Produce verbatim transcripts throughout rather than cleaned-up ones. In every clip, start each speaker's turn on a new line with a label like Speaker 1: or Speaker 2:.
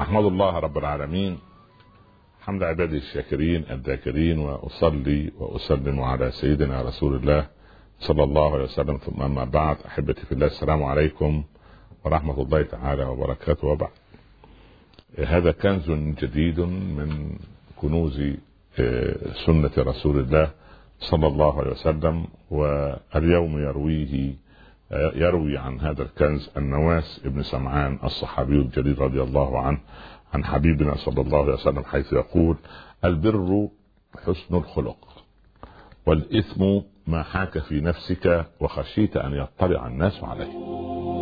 Speaker 1: أحمد الله رب العالمين حمد عباده الشاكرين الذاكرين، وأصلي وأسلم على سيدنا رسول الله صلى الله عليه وسلم، ثم أما بعد. أحبتي في الله، السلام عليكم ورحمة الله تعالى وبركاته. وبعد، هذا كنز جديد من كنوز سنة رسول الله صلى الله عليه وسلم، واليوم يرويه يروي عن هذا الكنز النواس ابن سمعان الصحابي الجليل رضي الله عنه عن حبيبنا صلى الله عليه وسلم، حيث يقول: البر حسن الخلق، والإثم ما حاك في نفسك وخشيت أن يطلع الناس عليه.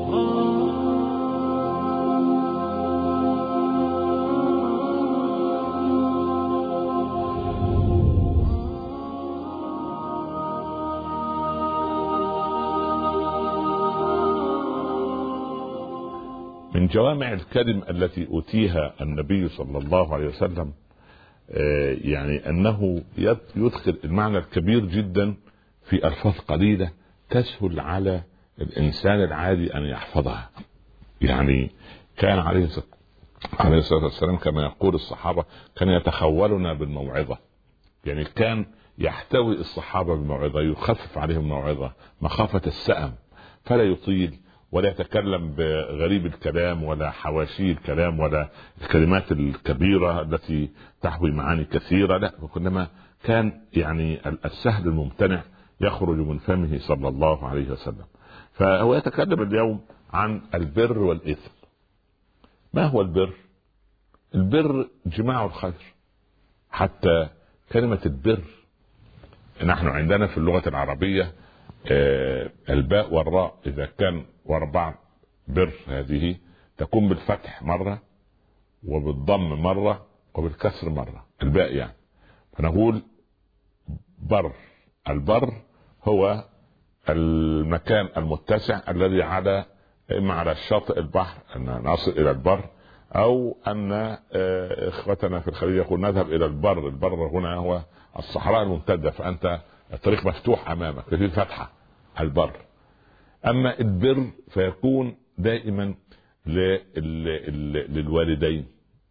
Speaker 1: من جوامع الكلم التي أوتيها النبي صلى الله عليه وسلم يعني أنه يدخل المعنى الكبير جدا في ألفاظ قليلة تسهل على الإنسان العادي أن يحفظها. يعني كان عليه الصلاة والسلام كما يقول الصحابة كان يتخولنا بالموعظة، يعني كان يحتوي الصحابة بالموعظة، يخفف عليهم الموعظة مخافة السأم، فلا يطيل ولا يتكلم بغريب الكلام ولا حواشي الكلام ولا الكلمات الكبيرة التي تحوي معاني كثيرة، لا، وكلما كان يعني السهل الممتنع يخرج من فمه صلى الله عليه وسلم. فهو يتكلم اليوم عن البر والإثم. ما هو البر؟ البر جماع الخير. حتى كلمة البر نحن عندنا في اللغة العربية آه الباء والراء إذا كان واربع بر، هذه تكون بالفتح مرة وبالضم مرة وبالكسر مرة، الباء يعني. فنقول بر. البر هو المكان المتسع الذي على إما على الشاطئ البحر أن نصل إلى البر، أو أن إخوتنا في الخليج يقول نذهب إلى البر. البر هنا هو الصحراء الممتدة، فأنت الطريق مفتوح أمامك في فتحة، البر. أما البر فيكون دائما للوالدين،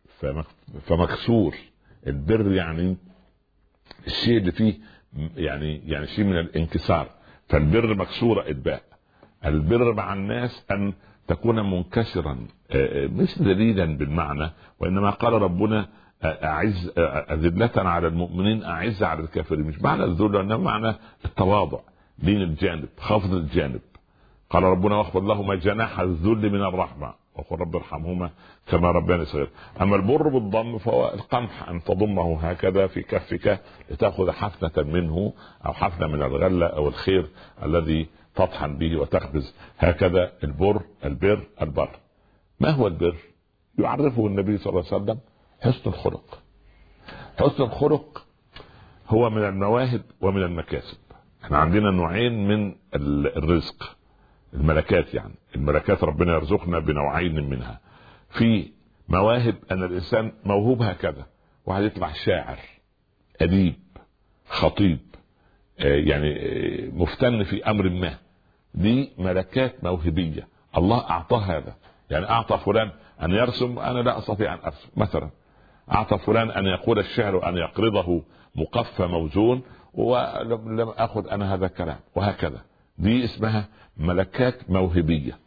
Speaker 1: فمكسور. البر يعني الشيء اللي فيه يعني يعني شيء من الانكسار، فالبر مكسورة الباء. البر مع الناس أن تكون منكسرا، مش دليلا بالمعنى، وإنما قال ربنا أعز أذلة على المؤمنين أعز على الكافرين، مش معنى الذل، إنما معنى التواضع، لين الجانب، خفض الجانب. قال ربنا: واخفض لهما جناح الذل من الرحمة وقل رب ارحمهما كما ربياني صغير. أما البر بالضم فهو القمح، أن تضمه هكذا في كفك لتأخذ حفنة منه، أو حفنة من الغلة أو الخير الذي تطحن به وتخبز، هكذا البر البر البر. ما هو البر؟ يعرفه النبي صلى الله عليه وسلم: حسن الخلق. حسن الخلق هو من المواهب ومن المكاسب. احنا عندنا نوعين من الرزق، الملكات، يعني الملكات ربنا يرزقنا بنوعين منها. في مواهب أن الإنسان موهوب هكذا، واحد يطلع شاعر، أديب، خطيب، يعني مفتن في أمر ما، دي ملكات موهبية الله أعطاه هذا. يعني أعطى فلان أن يرسم، أنا لا أستطيع أن أرسم مثلا. أعطى فلان أن يقول الشعر أن يقرضه مقفى موزون، ولم أخذ أنا هذا الكلام، وهكذا. دي اسمها ملكات موهبية.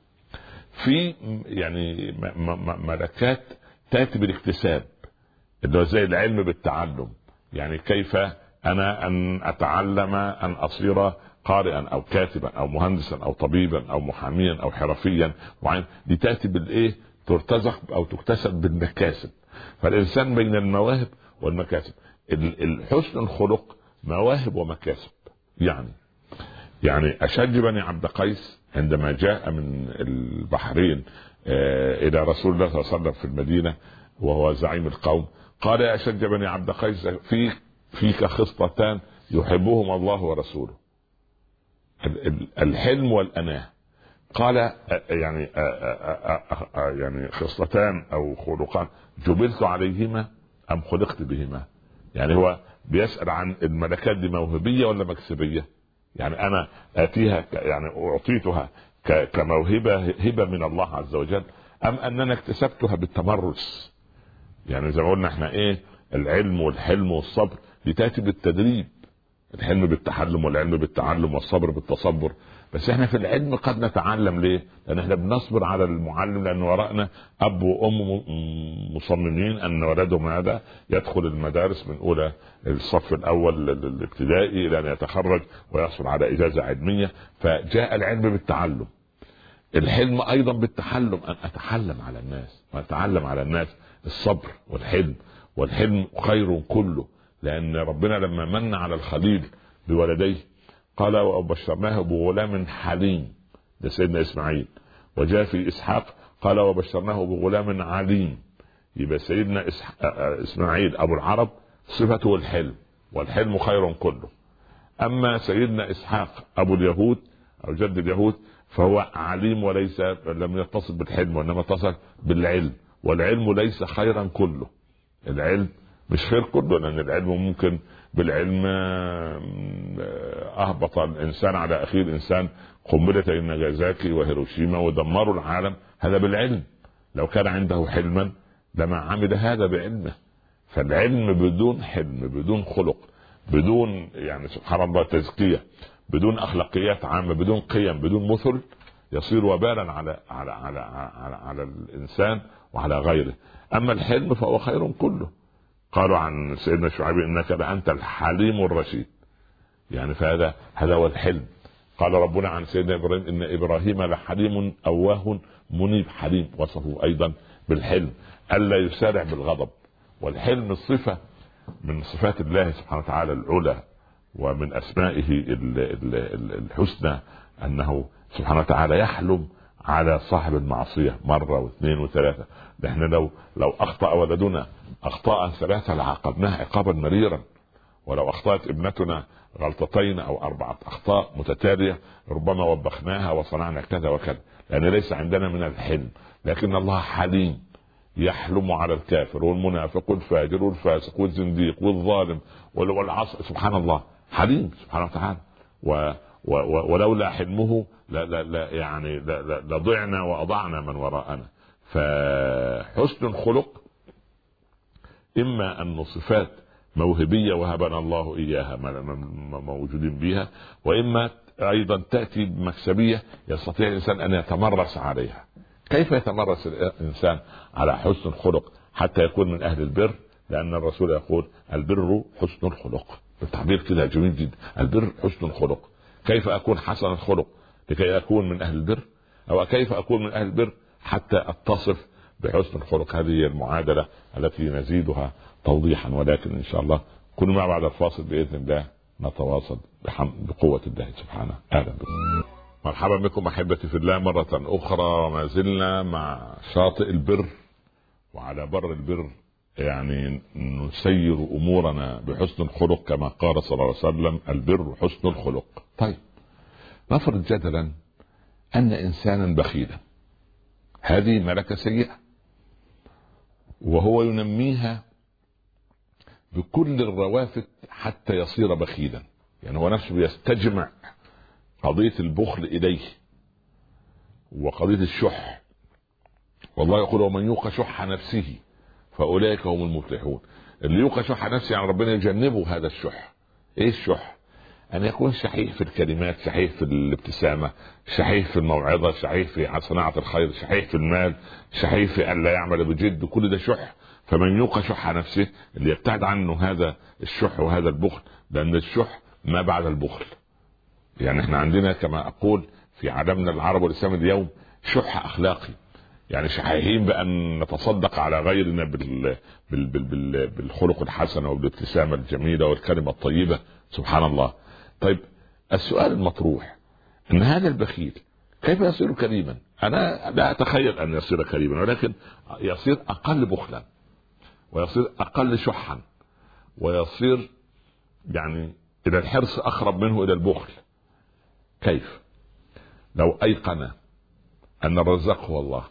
Speaker 1: في يعني ملكات تأتي بالاكتساب، اللي زي العلم بالتعلم. يعني كيف أنا أن أتعلم أن أصير قارئا أو كاتبا أو مهندسا أو طبيبا أو محاميا أو حرفيا، وعين دي تأتي بالإيه؟ ترتزق أو تكتسب بالمكاسب. فالإنسان بين المواهب والمكاسب. الحسن الخلق مواهب ومكاسب. يعني يعني أشج بني عبد قيس عندما جاء من البحرين إلى رسول الله صلى الله عليه وسلم في المدينة وهو زعيم القوم، قال: يا أشج بني عبد قيس، فيك فيك خصلتان يحبهما الله ورسوله: الحلم والأناة. قال: يعني يعني خصلتان أو خلقان جبلت عليهما أم خلقت بهما؟ يعني هو بيسأل عن الملكات دي موهبية ولا مكسبية؟ يعني أنا آتيها يعني أعطيتها كموهبة، هبة من الله عز وجل، أم أننا اكتسبتها بالتمرس يعني زي ما قلنا احنا ايه، العلم والحلم والصبر بتاتي بالتدريب، الحلم بالتحلم والعلم بالتعلم والصبر بالتصبر. بس احنا في العلم قد نتعلم ليه؟ لان احنا بنصبر على المعلم، لان وراءنا اب وام مصممين ان ولدهم هذا يدخل المدارس من اولى الصف الاول الابتدائي الى ان يتخرج ويحصل على اجازه علميه. فجاء العلم بالتعلم، الحلم ايضا بالتحلم، ان اتحلم على الناس واتعلم على الناس الصبر والحلم. والحلم خير كله، لان ربنا لما من على الخليل بولديه قال وبشرناه بغلام حليم، ده سيدنا اسماعيل. وجاء في اسحاق قال وبشرناه بغلام عليم. يبقى سيدنا اسماعيل ابو العرب صفته الحلم، والحلم خير كله. اما سيدنا اسحاق ابو اليهود او جد اليهود فهو عليم، وليس لم يتصل بالحلم وانما اتصل بالعلم، والعلم ليس خيرا كله. العلم مش خير كله، لان العلم ممكن بالعلم اهبط الانسان على اخيه الانسان قنبلة ناجازاكي وهيروشيما ودمروا العالم، هذا بالعلم. لو كان عنده حلما لما عمل هذا بعلمه. فالعلم بدون حلم، بدون خلق، بدون يعني سبحان الله تزكية، بدون اخلاقيات عامة، بدون قيم، بدون مثل، يصير وبالا على على على على, على الانسان وعلى غيره. اما الحلم فهو خير كله. قالوا عن سيدنا شعيب انك لانت الحليم الرشيد، يعني فهذا هذا هو الحلم. قال ربنا عن سيدنا ابراهيم ان ابراهيم لحليم اواه منيب. حليم وصفه ايضا بالحلم، الا يسارع بالغضب. والحلم الصفه من صفات الله سبحانه وتعالى العلى، ومن اسمائه الحسنى انه سبحانه وتعالى يحلم على صاحب المعصيه مره واثنين وثلاثه. نحن لو لو اخطا ولدنا اخطاء ثلاثه لعاقبناه عقابا مريرا، ولو اخطات ابنتنا غلطتين او اربعه اخطاء متتاليه ربما وبخناها وصنعنا كذا وكذا، لان ليس عندنا من الحلم. لكن الله حليم، يحلم على الكافر والمنافق والفاجر والفاسق والزنديق والظالم والعصر. سبحان الله حليم سبحانه وتعالى. و و ولولا حلمه لا لا لا يعني لضعنا واضعنا من وراءنا. فحسن الخلق اما ان صفات موهبيه وهبنا الله اياها موجودين بها، واما ايضا تاتي بمكسبيه يستطيع الانسان ان يتمرس عليها. كيف يتمرس الانسان على حسن الخلق حتى يكون من اهل البر؟ لان الرسول يقول البر حسن الخلق، التعبير كده جميل جدا، البر حسن الخلق. كيف اكون حسن الخلق لكي اكون من اهل البر؟ او كيف اكون من اهل البر حتى اتصف بحسن الخلق؟ هذه المعادله التي نزيدها توضيحا، ولكن ان شاء الله كل ما بعد الفاصل باذن الله نتواصل بقوه الله سبحانه. اهلا بكم، مرحبا بكم احبتي في الله مره اخرى، وما زلنا مع شاطئ البر، وعلى بر البر يعني نسير امورنا بحسن الخلق كما قال صلى الله عليه وسلم البر حسن الخلق. طيب نفرض جدلا ان انسانا بخيلا، هذه ملكة سيئة، وهو ينميها بكل الروافد حتى يصير بخيلا. يعني هو نفسه يستجمع قضية البخل إليه وقضية الشح، والله يقول ومن يوق شح نفسه فأولئك هم المفلحون. اللي يوق شح نفسه يعني ربنا يجنبه هذا الشح. ايه الشح؟ ان يكون شحيح في الكلمات، شحيح في الابتسامة، شحيح في الموعظة، شحيح في صناعة الخير، شحيح في المال، شحيح في ان لا يعمل بجد، كل ده شح. فمن يوق شح نفسه، اللي يبتعد عنه هذا الشح وهذا البخل، لان الشح ما بعد البخل. يعني احنا عندنا كما اقول في عالمنا العربي والاسلامي اليوم شح اخلاقي، يعني شحيحين بان نتصدق على غيرنا بال... بال... بال... بال... بالخلق الحسن والابتسامة الجميلة والكلمة الطيبة. سبحان الله. طيب السؤال المطروح ان هذا البخيل كيف يصير كريما؟ انا لا اتخيل ان يصير كريما، ولكن يصير اقل بخلا، ويصير اقل شحا، ويصير يعني الى الحرص اقرب منه الى البخل. كيف؟ لو ايقن ان الرزاق هو الله،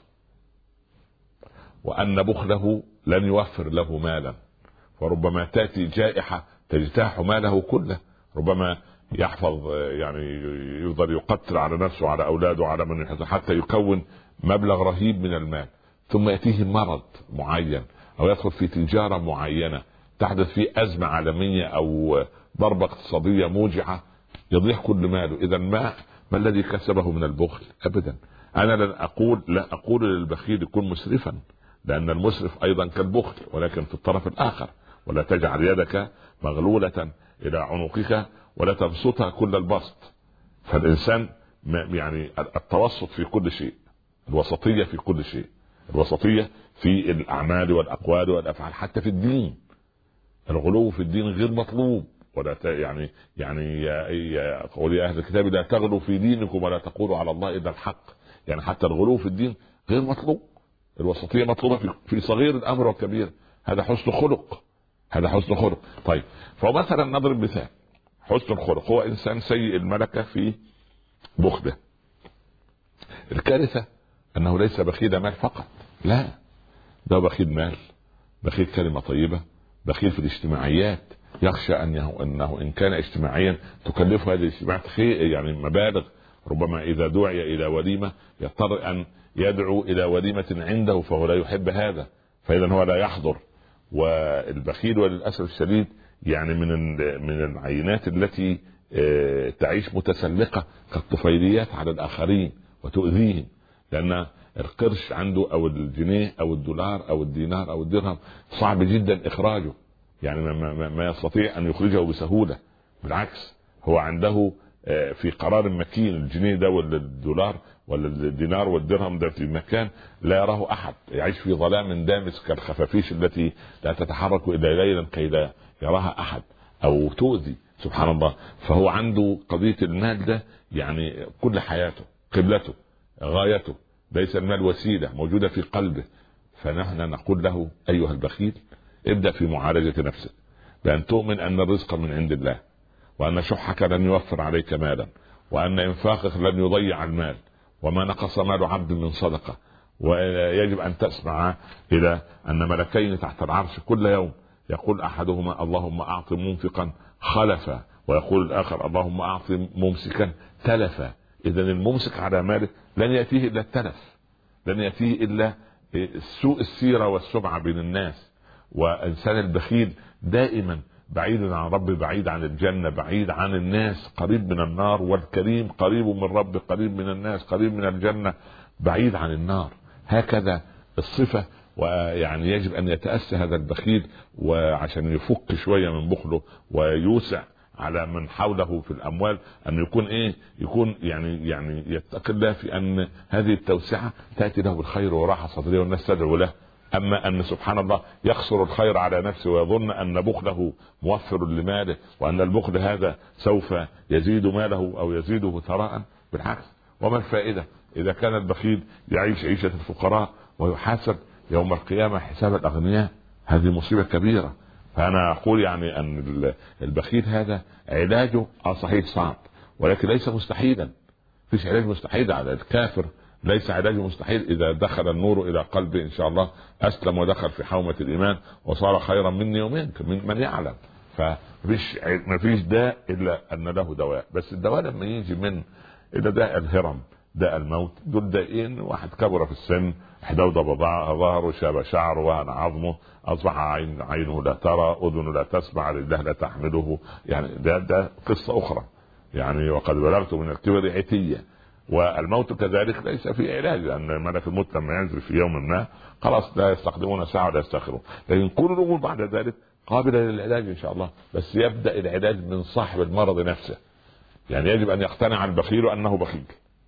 Speaker 1: وان بخله لن يوفر له مالا، وربما تاتي جائحة تجتاح ماله كله، ربما يحفظ يعني يفضل يقتل على نفسه وعلى اولاده وعلى من يحفظ حتى يكون مبلغ رهيب من المال، ثم يأتيه مرض معين او يدخل في تجارة معينة تحدث فيه ازمة عالمية او ضربة اقتصادية موجعة يضيع كل ماله. اذا ما ما الذي كسبه من البخل؟ ابدا. انا لن اقول لا اقول للبخيل يكون مسرفا، لان المسرف ايضا كالبخل ولكن في الطرف الاخر. ولا تجعل يدك مغلولة الى عنقك ولا تبسطها كل البسط. فالانسان يعني التوسط في كل شيء، الوسطية في كل شيء، الوسطية في الاعمال والاقوال والافعال، حتى في الدين. الغلو في الدين غير مطلوب. ولا يعني يعني يا قول يا اهل الكتاب لا تغلوا في دينكم ولا تقولوا على الله الا الحق. يعني حتى الغلو في الدين غير مطلوب. الوسطية مطلوبة في صغير الامر والكبير. هذا حسن خلق، هذا حسن خلق. طيب فمثلا نضرب مثال حسن الخلق، هو انسان سيء الملكة في بخله. الكارثة انه ليس بخيل مال فقط، لا، ده بخيل مال، بخيل كلمة طيبة، بخيل في الاجتماعيات. يخشى انه انه ان كان اجتماعيا تكلفه هذه الاجتماعات يعني مبالغ. ربما اذا دعي الى وليمة يضطر ان يدعو الى وليمة عنده فهو لا يحب هذا، فاذا هو لا يحضر. والبخيل وللاسف الشديد يعني من من العينات التي تعيش متسلقة كالطفيليات على الاخرين وتؤذيهم، لان القرش عنده او الجنيه او الدولار او الدينار او الدرهم صعب جدا اخراجه، يعني ما, ما يستطيع ان يخرجه بسهولة. بالعكس هو عنده في قرار مكين، الجنيه ده ولا الدولار ولا الدينار والدرهم ده في مكان لا يراه احد، يعيش في ظلام دامس كالخفافيش التي لا تتحرك الا ليلا كي لا يراها احد او تؤذي. سبحان الله. فهو عنده قضية المال ده يعني كل حياته، قبلته، غايته، ليس المال وسيلة موجودة في قلبه. فنحن نقول له ايها البخيل ابدأ في معالجة نفسك بأن تؤمن أن الرزق من عند الله، وأن شحك لن يوفر عليك مالا، وأن إنفاقك لن يضيع المال، وما نقص مال عبد من صدقة. ويجب أن تسمع إلى أن ملكين تحت العرش كل يوم يقول أحدهما اللهم أعط منفقا خلفا، ويقول الآخر اللهم أعط ممسكا تلفا. إذن الممسك على ماله لن يأتيه إلا التلف، لن يأتيه إلا سوء السيرة والسمعة بين الناس. وإنسان البخيل دائما بعيد عن رب، بعيد عن الجنة، بعيد عن الناس، قريب من النار. والكريم قريب من رب، قريب من الناس، قريب من الجنة، بعيد عن النار. هكذا الصفة. ويعني يجب أن يتأسى هذا البخيل وعشان يفك شوية من بخله ويوسع على من حوله في الأموال، أن يكون إيه يكون يعني يعني يتقي الله في أن هذه التوسعة تأتي له بالخير وراحة صدرية والناس تدعو له. أما أن سبحان الله يقصر الخير على نفسه ويظن أن بخله موفر لماله، وأن البخل هذا سوف يزيد ماله أو يزيده ثراء، بالعكس. وما الفائدة إذا كان البخيل يعيش عيشة الفقراء ويحاسب يوم القيامة حساب الأغنياء؟ هذه مصيبة كبيرة. فأنا أقول يعني أن البخيل هذا علاجه صحيح صعب، ولكن ليس مستحيلا. فيش علاج مستحيل على الكافر، ليس علاج مستحيل. إذا دخل النور إلى قلبه إن شاء الله أسلم ودخل في حومة الإيمان وصار خيرا مني ومنك من من يعلم. فمفيش مفيش داء إلا أن له دواء، بس الدواء لما يجي من إلى داء الهرم، داء الموت، دول دائين. واحد كبر في السن، حدودة بضاعة، ظهره، شاب شعره، وهن عظمه، أصبح عين عينه لا ترى، أذنه لا تسمع، رجله لا تحمله. يعني ده ده قصة أخرى. يعني وقد بلغت من الكبر عتية. والموت كذلك ليس في علاج، لأن ملك الموت لما ينزل في يوم ما خلاص لا يستخدمون ساعة ولا يستخرون، لكن كل الأمور بعد ذلك قابلة للعلاج إن شاء الله. بس يبدأ العلاج من صاحب المرض نفسه. يعني يجب أن يقتنع البخيل أنه بخيل.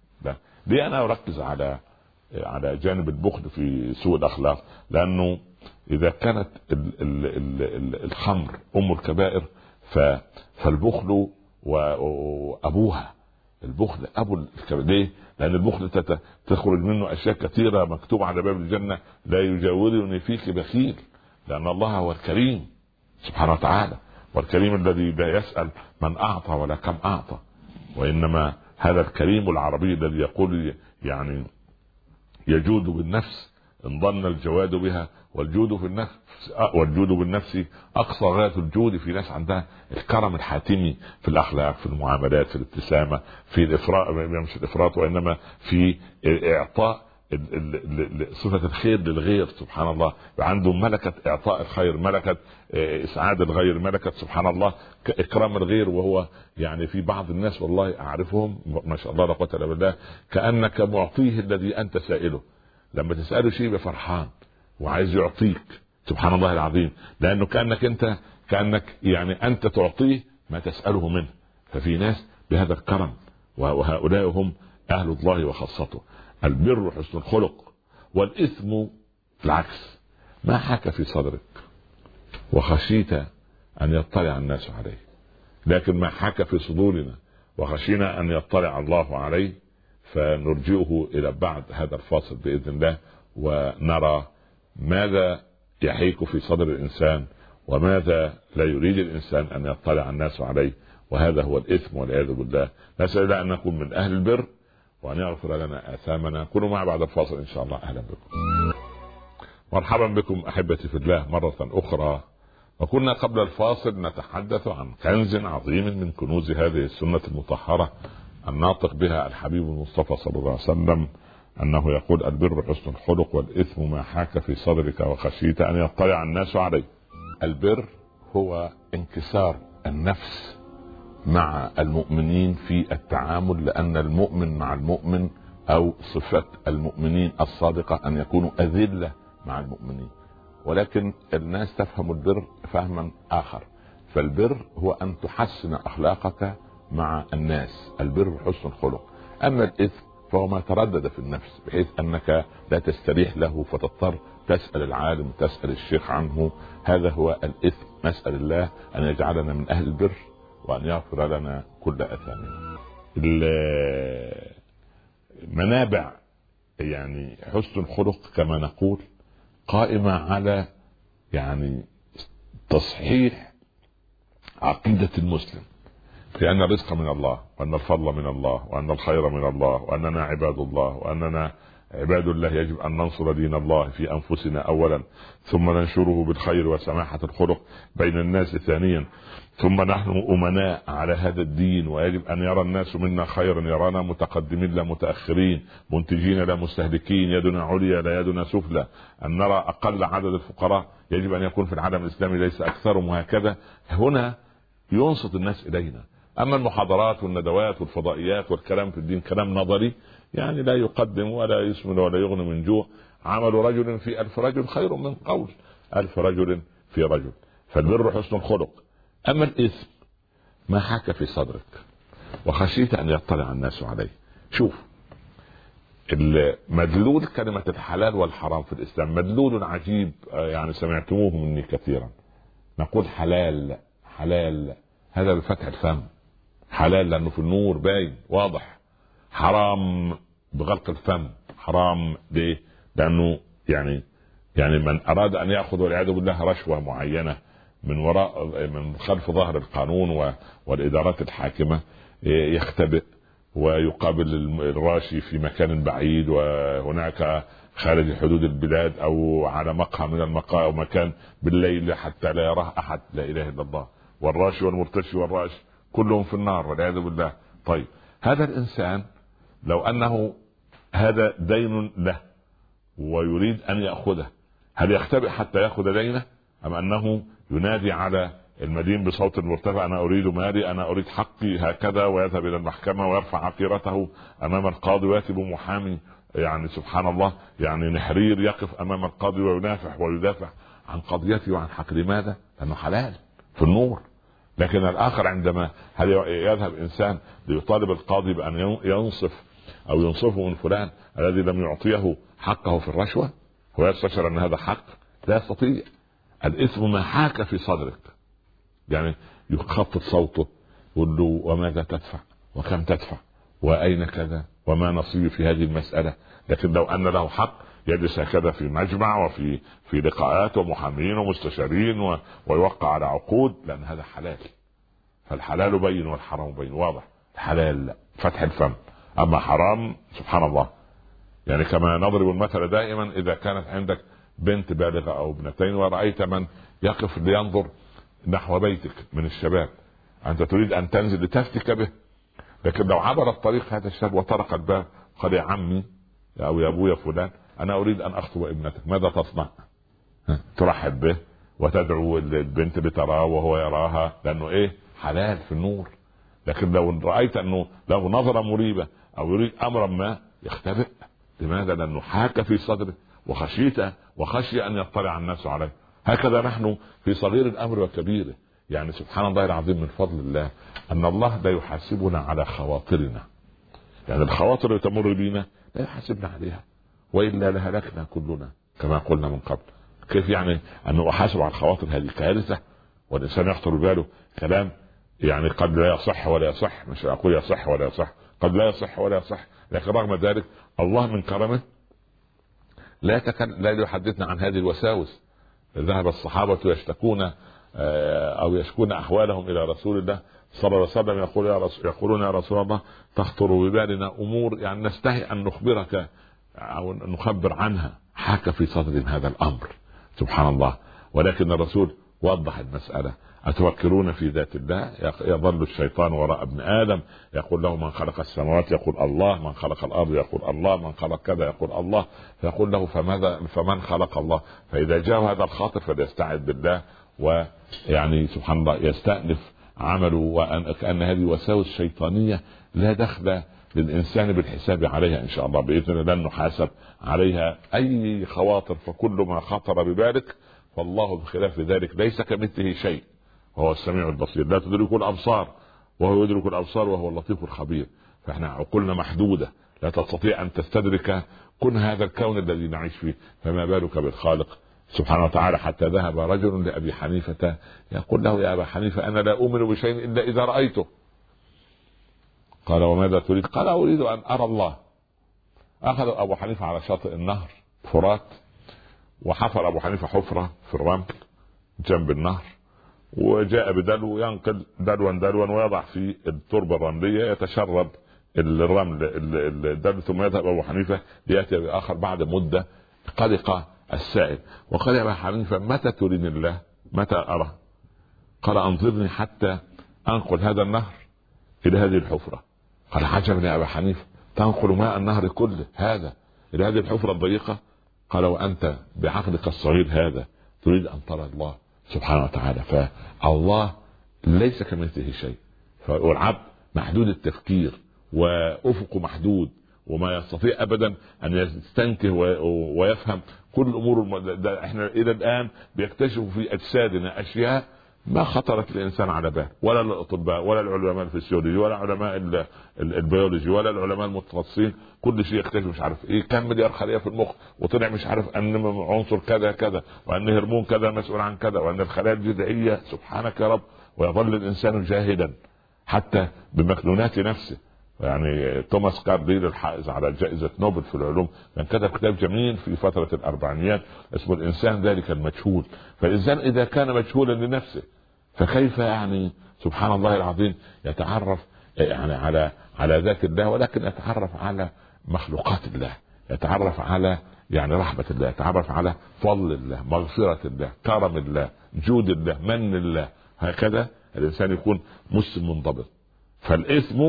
Speaker 1: ليه أنا أركز على على جانب البخل في سوء الأخلاق؟ لأنه إذا كانت ال ال ال الخمر أم الكبائر، فالبخل وأبوها. البخل أبو الكبائر. ليه؟ لأن البخل تخرج منه أشياء كثيرة مكتوب على باب الجنة لا يجاورني فيك بخيل، لأن الله هو الكريم سبحانه وتعالى، والكريم الذي لا يسأل من أعطى ولا كم أعطى، وإنما هذا الكريم العربي الذي يقول يعني يجود بالنفس إن ظن الجواد بها، والجود في النفس والجود بالنفس أقصى غاية الجود. في ناس عندها الكرم الحاتمي في الأخلاق، في المعاملات، في الابتسامة، في الإفراط، مش الإفراط وإنما في إعطاء صفة الخير للغير سبحان الله، عنده ملكة إعطاء الخير، ملكة إسعاد الغير، ملكة سبحان الله إكرام الغير. وهو يعني في بعض الناس والله أعرفهم ما شاء الله لا قوة إلا بالله كأنك معطيه الذي أنت سائله، لما تسأله شيء بفرحان وعايز يعطيك سبحان الله العظيم، لأنه كأنك أنت كأنك يعني أنت تعطيه ما تسأله منه. ففي ناس بهذا الكرم، وهؤلاء هم أهل الله وخاصته. البر حسن الخلق، والإثم العكس، ما حاك في صدرك وخشيت أن يطلع الناس عليه. لكن ما حاك في صدورنا وخشينا أن يطلع الله عليه، فنرجئه إلى بعد هذا الفاصل بإذن الله، ونرى ماذا يحيك في صدر الإنسان وماذا لا يريد الإنسان أن يطلع الناس عليه، وهذا هو الإثم والعياذ بالله. نسأل الله أن نكون من أهل البر وأن يغفر لنا آثامنا. كونوا معي بعد الفاصل إن شاء الله. أهلا بكم، مرحبا بكم أحبتي في الله مرة أخرى. وكنا قبل الفاصل نتحدث عن كنز عظيم من كنوز هذه السنة المطهرة الناطق بها الحبيب المصطفى صلى الله عليه وسلم، أنه يقول: البر حسن الخلق، والإثم ما حاك في صدرك وخشيت أن يطلع الناس عليه. البر هو انكسار النفس مع المؤمنين في التعامل، لأن المؤمن مع المؤمن أو صفة المؤمنين الصادقة أن يكونوا أذلة مع المؤمنين، ولكن الناس تفهم البر فهما آخر. فالبر هو أن تحسن أخلاقك مع الناس، البر حسن الخلق. أما الإثم فهو ما تردد في النفس بحيث أنك لا تستريح له فتضطر تسأل العالم تسأل الشيخ عنه. هذا هو الإثم. نسأل الله أن يجعلنا من أهل البر وأن يغفر لنا كل أثامنا. المنابع يعني حسن الخلق كما نقول قائمة على يعني تصحيح عقيدة المسلم في أن الرزق من الله، وأن الفضل من الله، وأن الخير من الله، وأننا عباد الله، وأننا عباد الله يجب أن ننصر دين الله في أنفسنا أولا، ثم ننشره بالخير وسماحة الخلق بين الناس ثانيا، ثم نحن أمناء على هذا الدين، ويجب أن يرى الناس منا خيرا، يرانا متقدمين لا متأخرين، منتجين لا مستهلكين، يدنا عليا لا يدنا سفلى، أن نرى أقل عدد الفقراء يجب أن يكون في العالم الإسلامي ليس أكثرهم، وهكذا. هنا ينصت الناس إلينا. أما المحاضرات والندوات والفضائيات والكلام في الدين كلام نظري يعني لا يقدم ولا يسمن ولا يغني من جوع. عمل رجل في ألف رجل خير من قول ألف رجل في رجل. فالبر حسن الخلق. أما الإثم ما حاك في صدرك وخشيت أن يطلع الناس عليه. شوف مدلول كلمة الحلال والحرام في الإسلام مدلول عجيب، يعني سمعتموه مني كثيرا. نقول حلال حلال هذا بفتح الفم، حلال لأنه في النور باين واضح. حرام بغلق الفم. حرام ليه؟ لأنه يعني يعني من أراد أن يأخذ والعياذ بالله رشوة معينة من وراء من خلف ظهر القانون والإدارات الحاكمة يختبئ ويقابل الراشي في مكان بعيد، وهناك خارج حدود البلاد أو على مقهى من المقاهي أو مكان بالليل حتى لا يراه أحد. لا إله إلا الله. والراشي والمرتشي والراشي كلهم في النار والعياذ بالله. طيب هذا الإنسان لو أنه هذا دين له ويريد أن يأخذه، هل يختبئ حتى يأخذ دينه، أم أنه ينادي على المدين بصوت مرتفع أنا أريد مالي، أنا أريد حقي هكذا، ويذهب إلى المحكمة ويرفع عقيرته أمام القاضي ويأتي بمحامي يعني سبحان الله يعني نحرير يقف أمام القاضي وينافح ويدافع عن قضيته وعن حق. لماذا؟ لأنه حلال في النور. لكن الآخر عندما هل يذهب إنسان ليطالب القاضي بأن ينصف أو ينصفه من فلان الذي لم يعطيه حقه في الرشوة، هو يستشعر أن هذا حق؟ لا يستطيع. الإثم ما حاك في صدرك، يعني يخفض صوته يقول له وماذا تدفع وكم تدفع وأين كذا وما نصيبي في هذه المسألة. لكن لو أن له حق يجلس هكذا في مجمع وفي في لقاءات ومحامين ومستشارين و... ويوقع على عقود، لأن هذا حلال. فالحلال بين والحرام بين واضح. الحلال فتح الفم، أما حرام سبحان الله يعني كما نضرب المثل دائما، إذا كانت عندك بنت بالغة أو ابنتين ورأيت من يقف لينظر نحو بيتك من الشباب، أنت تريد أن تنزل لتفتك به، لكن لو عبر الطريق هذا الشاب وطرق الباب قال يا عمي او يا ابويا فلان انا اريد ان اخطب ابنتك، ماذا تصنع؟ ترحب به وتدعو البنت لتراه وهو يراها، لانه ايه؟ حلال في النور. لكن لو رايت انه لو نظره مريبه او يريد امرا ما يختبئ. لماذا؟ لانه حاك في صدره وخشيت وخشي ان يطلع الناس عليه. هكذا نحن في صغير الامر وكبيره. يعني سبحان الله العظيم من فضل الله ان الله لا يحاسبنا على خواطرنا. يعني الخواطر اللي تمر بينا لا يحاسبنا عليها، والا لهلكنا كلنا كما قلنا من قبل. كيف يعني انه احاسب على الخواطر؟ هذه كارثه. والانسان يخطر بباله كلام يعني قد لا يصح ولا يصح، مش اقول يصح ولا يصح، قد لا يصح ولا يصح، لكن رغم ذلك الله من كرمه لا تكن لا يحدثنا عن هذه الوساوس. ذهب الصحابه يشتكون او يشكون احوالهم الى رسول الله صلى الله عليه وسلم، يقول يا رسول يقولون يا رسول الله تخطر ببالنا امور يعني نستحي ان نخبرك او نخبر عنها. حاك في صدر هذا الامر سبحان الله. ولكن الرسول وضح المسألة. أتفكرون في ذات الله؟ يظل الشيطان وراء ابن آدم يقول له من خلق السماوات يقول الله، من خلق الأرض يقول الله، من خلق كذا يقول الله، فيقول له فماذا فمن خلق الله؟ فإذا جاء هذا الخاطر فليستعذ بالله، ويعني سبحان الله يستأنف عمله، وأن كأن هذه وساوس شيطانية لا دخل للإنسان بالحساب عليها إن شاء الله بإذن الله، لن نحاسب عليها أي خواطر. فكل ما خطر ببالك فالله بخلاف ذلك ليس كمثله شيء وهو السميع البصير. لا تدرك الأبصار وهو يدرك الأبصار وهو اللطيف الخبير. فإحنا عقولنا محدودة لا تستطيع أن تستدرك كن هذا الكون الذي نعيش فيه، فما بالك بالخالق سبحانه وتعالى. حتى ذهب رجل لأبي حنيفة يقول له يا أبا حنيفة أنا لا أؤمن بشيء إلا إذا رأيته. قال وماذا تريد؟ قال أريد أن أرى الله. أخذ أبو حنيفة على شاطئ النهر فرات، وحفر أبو حنيفة حفرة في الرمل جنب النهر، وجاء بدلو ينقل دلوا دلوا ويضع في التربة الرملية يتشرب الرمل الدلو، ثم يذهب أبو حنيفة ليأتي بآخر بعد مدة. قلق السائل وقال يا أبا حنيفة متى تريني الله؟ متى أرى؟ قال أنظرني حتى أنقل هذا النهر إلى هذه الحفرة. قال عجبا يا أبا حنيفة تنقل ماء النهر كله هذا إلى هذه الحفرة الضيقة؟ قال وأنت بعقلك الصغير هذا تريد أن ترى الله سبحانه وتعالى. فالله ليس كمثله شيء، والعبد محدود التفكير وأفقه محدود، وما يستطيع أبدا أن يستنكر ويفهم كل الأمور. احنا إلى الآن بيكتشفوا في أجسادنا أشياء ما خطرت الإنسان على بال، ولا الأطباء ولا العلماء الفسيولوجي ولا علماء البيولوجي ولا العلماء المتخصصين. كل شيء يكتشف مش عارف ايه كم مليار خلية في المخ، وطلع مش عارف ان عنصر كذا كذا، وان هرمون كذا مسؤول عن كذا، وان الخلايا الجذعية سبحانك يا رب. ويظل الإنسان جاهلا حتى بمكنونات نفسه. يعني توماس كارديل الحائز على جائزة نوبل في العلوم كان كتب كتاب جميل في فترة الأربعينيات اسمه الإنسان ذلك المجهول. فالإنسان إذا كان مجهولا لنفسه فكيف يعني سبحان الله العظيم يتعرف يعني على على ذات الله، ولكن يتعرف على مخلوقات الله، يتعرف على يعني رحمة الله، يتعرف على فضل الله، مغفرة الله، كرم الله، جود الله، من الله. هكذا الإنسان يكون مسلم منضبط. فالإثم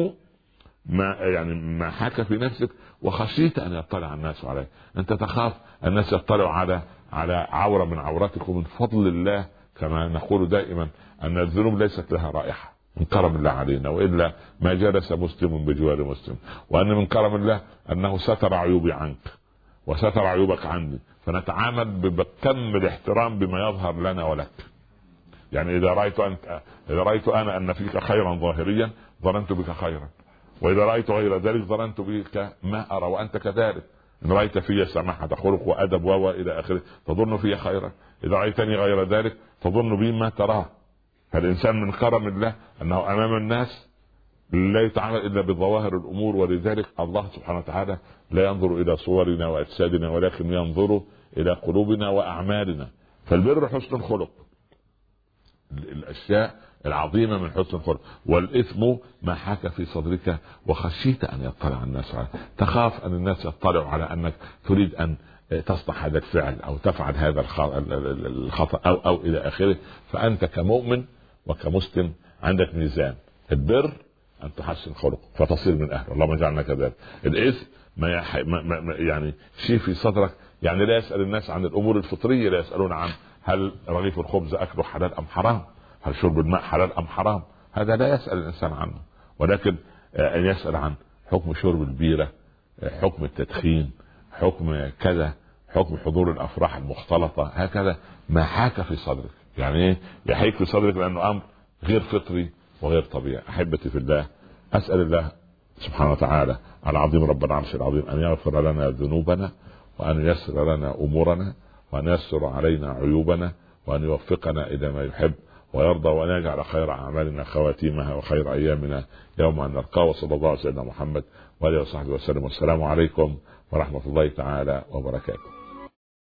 Speaker 1: ما يعني ما حاك في نفسك وخشيت ان يطلع الناس عليه. انت تخاف الناس يطلعوا على على عورة من عوراتك. ومن فضل الله كما نقول دائما ان الذنوب ليست لها رائحة، من كرم الله علينا، والا ما جلس مسلم بجوار مسلم. وان من كرم الله انه ستر عيوبي عنك وستر عيوبك عني، فنتعامل بكم الاحترام بما يظهر لنا ولك. يعني اذا رايت انت اذا رايت انا ان فيك خيرا ظاهريا ظننت بك خيرا، وإذا رأيت غير ذلك ظننت بك ما أرى وأنت كذلك. إن رأيت في سماحة خلق وأدب و إلى آخره تظن في خيرا، إذا رأيتني غير ذلك تظن بي ما تراه. فالإنسان من كرم الله أنه أمام الناس لا يتعامل إلا بظواهر الأمور. ولذلك الله سبحانه وتعالى لا ينظر إلى صورنا وأجسادنا، ولكن ينظر إلى قلوبنا وأعمالنا. فالبر حسن الخلق، الأشياء العظيمة من حسن الخلق. والإثم ما حاك في صدرك وخشيت أن يطلع الناس عليك. تخاف أن الناس يطلعوا على أنك تريد أن تصنع هذا الفعل أو تفعل هذا الخطأ أو أو إلى آخره. فأنت كمؤمن وكمسلم عندك ميزان. البر أن تحسن خلق فتصير من أهله، اللهم اجعلنا كذلك. الإثم ما, يح... ما... ما يعني شيء في صدرك، يعني لا يسأل الناس عن الأمور الفطرية، لا يسألون عن هل رغيف الخبز أكله حلال أم حرام، هل شرب الماء حلال أم حرام، هذا لا يسأل الإنسان عنه. ولكن أن يسأل عن حكم شرب البيرة، حكم التدخين، حكم كذا، حكم حضور الأفراح المختلطة، هكذا ما حاك في صدرك. يعني ايه يحيك في صدرك؟ لأنه أمر غير فطري وغير طبيعي. أحبتي في الله، أسأل الله سبحانه وتعالى العظيم رب العرش العظيم أن يغفر لنا ذنوبنا، وأن يسر لنا أمورنا، وأن يسر علينا عيوبنا، وأن يوفقنا إلى ما يحب ويرضى، وأن يجعل خير أعمالنا خواتيمها وخير أيامنا يوم أن نلقاه. وصلى الله على سيدنا محمد وآله وصحبه وسلم، والسلام عليكم ورحمة الله تعالى وبركاته.